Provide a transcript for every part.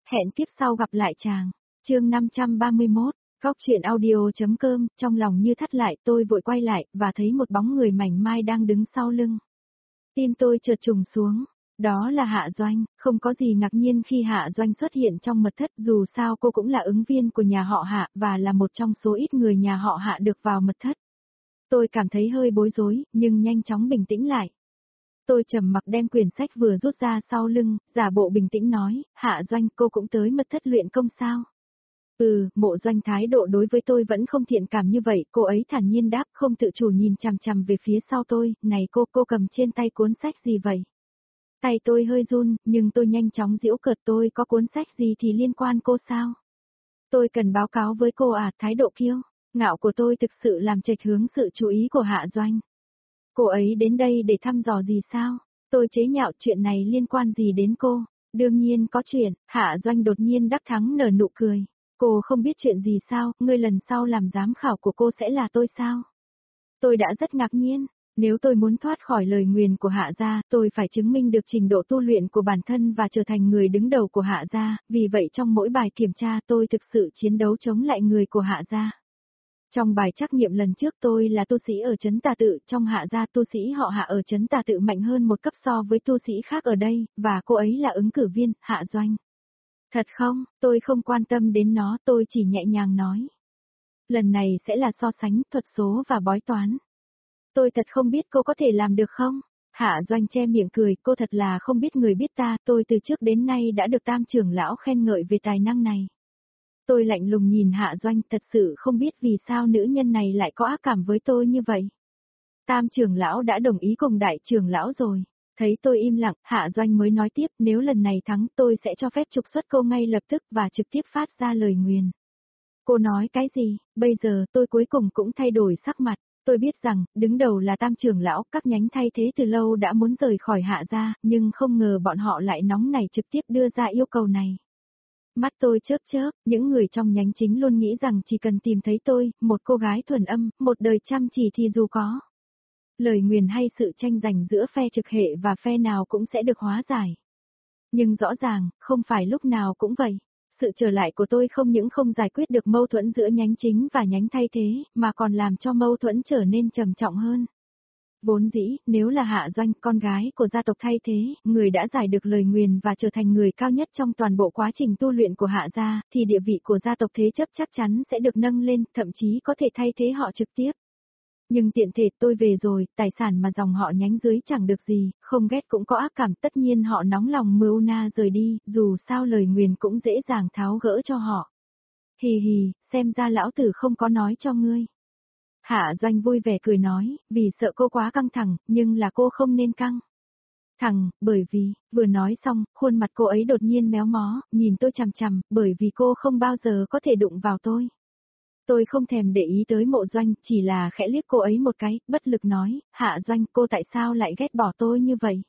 Hẹn kiếp sau gặp lại chàng. Chương 531, Góc truyện audio.com, trong lòng như thắt lại, tôi vội quay lại, và thấy một bóng người mảnh mai đang đứng sau lưng. Tim tôi chợt trùng xuống. Đó là Hạ Doanh, không có gì ngạc nhiên khi Hạ Doanh xuất hiện trong mật thất, dù sao cô cũng là ứng viên của nhà họ Hạ, và là một trong số ít người nhà họ Hạ được vào mật thất. Tôi cảm thấy hơi bối rối, nhưng nhanh chóng bình tĩnh lại. Tôi trầm mặc đem quyển sách vừa rút ra sau lưng, giả bộ bình tĩnh nói, Hạ Doanh, cô cũng tới mật thất luyện công sao? Mộ Doanh thái độ đối với tôi vẫn không thiện cảm như vậy, cô ấy thản nhiên đáp, không tự chủ nhìn chằm chằm về phía sau tôi, này cô cầm trên tay cuốn sách gì vậy? Tay tôi hơi run, nhưng tôi nhanh chóng giễu cợt, tôi có cuốn sách gì thì liên quan cô sao? Tôi cần báo cáo với cô à, thái độ kiêu ngạo của tôi thực sự làm chệch hướng sự chú ý của Hạ Doanh. Cô ấy đến đây để thăm dò gì sao? Tôi chế nhạo, chuyện này liên quan gì đến cô? Đương nhiên có chuyện. Hạ Doanh đột nhiên đắc thắng nở nụ cười. Cô không biết chuyện gì sao, ngươi lần sau làm giám khảo của cô sẽ là tôi sao? Tôi đã rất ngạc nhiên. Nếu tôi muốn thoát khỏi lời nguyền của Hạ gia, tôi phải chứng minh được trình độ tu luyện của bản thân và trở thành người đứng đầu của Hạ gia, vì vậy trong mỗi bài kiểm tra tôi thực sự chiến đấu chống lại người của Hạ gia. Trong bài trắc nghiệm lần trước tôi là tu sĩ ở trấn Tà Tự, trong Hạ gia tu sĩ họ Hạ ở trấn Tà Tự mạnh hơn một cấp so với tu sĩ khác ở đây, và cô ấy là ứng cử viên, Hạ Doanh. Thật không, tôi không quan tâm đến nó, tôi chỉ nhẹ nhàng nói. Lần này sẽ là so sánh thuật số và bói toán. Tôi thật không biết cô có thể làm được không? Hạ Doanh che miệng cười, cô thật là không biết người biết ta, tôi từ trước đến nay đã được Tam trưởng lão khen ngợi về tài năng này. Tôi lạnh lùng nhìn Hạ Doanh, thật sự không biết vì sao nữ nhân này lại có ác cảm với tôi như vậy. Tam trưởng lão đã đồng ý cùng đại trưởng lão rồi. Thấy tôi im lặng, Hạ Doanh mới nói tiếp, nếu lần này thắng tôi sẽ cho phép trục xuất cô ngay lập tức và trực tiếp phát ra lời nguyền. Cô nói cái gì? Bây giờ tôi cuối cùng cũng thay đổi sắc mặt. Tôi biết rằng, đứng đầu là Tam trưởng lão, các nhánh thay thế từ lâu đã muốn rời khỏi Hạ gia, nhưng không ngờ bọn họ lại nóng nảy trực tiếp đưa ra yêu cầu này. Mắt tôi chớp chớp, những người trong nhánh chính luôn nghĩ rằng chỉ cần tìm thấy tôi, một cô gái thuần âm, một đời chăm chỉ thì dù có lời nguyền hay sự tranh giành giữa phe trực hệ và phe nào cũng sẽ được hóa giải. Nhưng rõ ràng, không phải lúc nào cũng vậy. Sự trở lại của tôi không những không giải quyết được mâu thuẫn giữa nhánh chính và nhánh thay thế, mà còn làm cho mâu thuẫn trở nên trầm trọng hơn. Vốn dĩ, nếu là Hạ Doanh, con gái của gia tộc thay thế, người đã giải được lời nguyền và trở thành người cao nhất trong toàn bộ quá trình tu luyện của Hạ gia, thì địa vị của gia tộc thế chấp chắc chắn sẽ được nâng lên, thậm chí có thể thay thế họ trực tiếp. Nhưng tiện thể tôi về rồi, tài sản mà dòng họ nhánh dưới chẳng được gì, không ghét cũng có ác cảm, tất nhiên họ nóng lòng mưu na rời đi, dù sao lời nguyền cũng dễ dàng tháo gỡ cho họ. Hì hì, xem ra lão tử không có nói cho ngươi. Hạ Doanh vui vẻ cười nói, vì sợ cô quá căng thẳng, nhưng là cô không nên căng thẳng, bởi vì, vừa nói xong, khuôn mặt cô ấy đột nhiên méo mó, nhìn tôi chằm chằm, bởi vì cô không bao giờ có thể đụng vào tôi. Tôi không thèm để ý tới Mộ Doanh, chỉ là khẽ liếc cô ấy một cái, bất lực nói, Hạ Doanh, cô tại sao lại ghét bỏ tôi như vậy?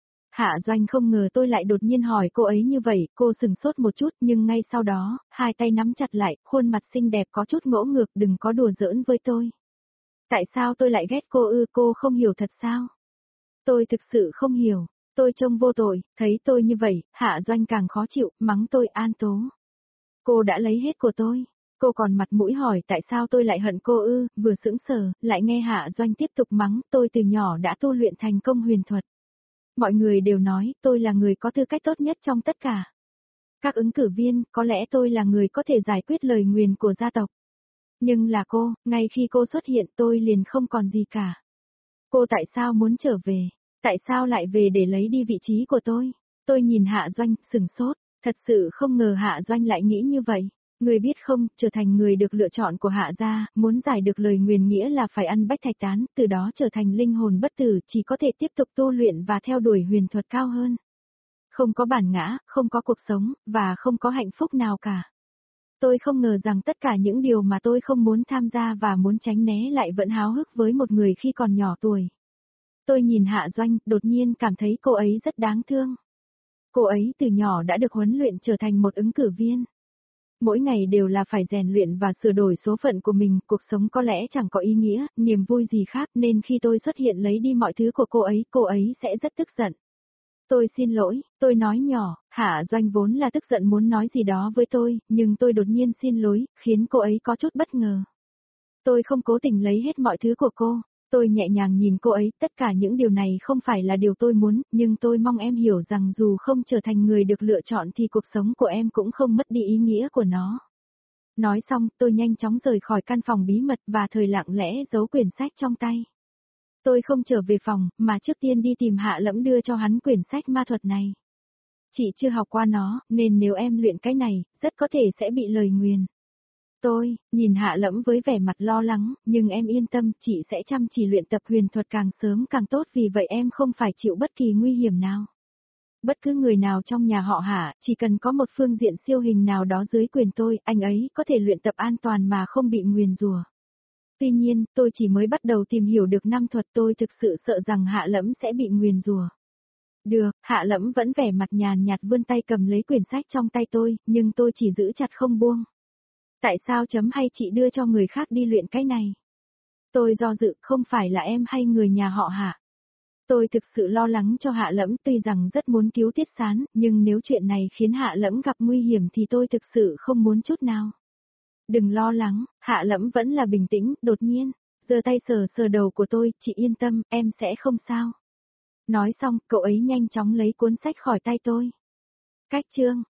Hạ Doanh không ngờ tôi lại đột nhiên hỏi cô ấy như vậy, cô sừng sốt một chút nhưng ngay sau đó, hai tay nắm chặt lại, khuôn mặt xinh đẹp có chút ngỗ ngược, đừng có đùa giỡn với tôi. Tại sao tôi lại ghét cô cô không hiểu thật sao? Tôi thực sự không hiểu, tôi trông vô tội, thấy tôi như vậy, Hạ Doanh càng khó chịu, mắng tôi An Tố. Cô đã lấy hết của tôi. Cô còn mặt mũi hỏi tại sao tôi lại hận cô vừa sững sờ, lại nghe Hạ Doanh tiếp tục mắng, tôi từ nhỏ đã tu luyện thành công huyền thuật. Mọi người đều nói tôi là người có tư cách tốt nhất trong tất cả. Các ứng cử viên, có lẽ tôi là người có thể giải quyết lời nguyền của gia tộc. Nhưng là cô, ngay khi cô xuất hiện tôi liền không còn gì cả. Cô tại sao muốn trở về? Tại sao lại về để lấy đi vị trí của tôi? Tôi nhìn Hạ Doanh, sừng sốt, thật sự không ngờ Hạ Doanh lại nghĩ như vậy. Người biết không, trở thành người được lựa chọn của Hạ gia, muốn giải được lời nguyền nghĩa là phải ăn bách thạch tán, từ đó trở thành linh hồn bất tử, chỉ có thể tiếp tục tu luyện và theo đuổi huyền thuật cao hơn. Không có bản ngã, không có cuộc sống, và không có hạnh phúc nào cả. Tôi không ngờ rằng tất cả những điều mà tôi không muốn tham gia và muốn tránh né lại vẫn háo hức với một người khi còn nhỏ tuổi. Tôi nhìn Hạ Doanh, đột nhiên cảm thấy cô ấy rất đáng thương. Cô ấy từ nhỏ đã được huấn luyện trở thành một ứng cử viên. Mỗi ngày đều là phải rèn luyện và sửa đổi số phận của mình, cuộc sống có lẽ chẳng có ý nghĩa, niềm vui gì khác nên khi tôi xuất hiện lấy đi mọi thứ của cô ấy sẽ rất tức giận. Tôi xin lỗi, tôi nói nhỏ, Hạ Doanh vốn là tức giận muốn nói gì đó với tôi, nhưng tôi đột nhiên xin lỗi, khiến cô ấy có chút bất ngờ. Tôi không cố tình lấy hết mọi thứ của cô. Tôi nhẹ nhàng nhìn cô ấy, tất cả những điều này không phải là điều tôi muốn, nhưng tôi mong em hiểu rằng dù không trở thành người được lựa chọn thì cuộc sống của em cũng không mất đi ý nghĩa của nó. Nói xong, tôi nhanh chóng rời khỏi căn phòng bí mật và thời lặng lẽ giấu quyển sách trong tay. Tôi không trở về phòng, mà trước tiên đi tìm Hạ Lẫm đưa cho hắn quyển sách ma thuật này. Chị chưa học qua nó, nên nếu em luyện cái này, rất có thể sẽ bị lời nguyền. Tôi, nhìn Hạ Lẫm với vẻ mặt lo lắng, nhưng em yên tâm, chị sẽ chăm chỉ luyện tập huyền thuật càng sớm càng tốt vì vậy em không phải chịu bất kỳ nguy hiểm nào. Bất cứ người nào trong nhà họ Hạ, chỉ cần có một phương diện siêu hình nào đó dưới quyền tôi, anh ấy có thể luyện tập an toàn mà không bị nguyền rủa. Tuy nhiên, tôi chỉ mới bắt đầu tìm hiểu được năm thuật, tôi thực sự sợ rằng Hạ Lẫm sẽ bị nguyền rủa. Được, Hạ Lẫm vẫn vẻ mặt nhàn nhạt vươn tay cầm lấy quyển sách trong tay tôi, nhưng tôi chỉ giữ chặt không buông. Tại sao chấm hay chị đưa cho người khác đi luyện cái này? Tôi do dự, không phải là em hay người nhà họ Hạ. Tôi thực sự lo lắng cho Hạ Lẫm, tuy rằng rất muốn cứu Tiết Sán, nhưng nếu chuyện này khiến Hạ Lẫm gặp nguy hiểm thì tôi thực sự không muốn chút nào. Đừng lo lắng, Hạ Lẫm vẫn là bình tĩnh, đột nhiên, giơ tay sờ sờ đầu của tôi, chị yên tâm, em sẽ không sao. Nói xong, cậu ấy nhanh chóng lấy cuốn sách khỏi tay tôi. Cách chương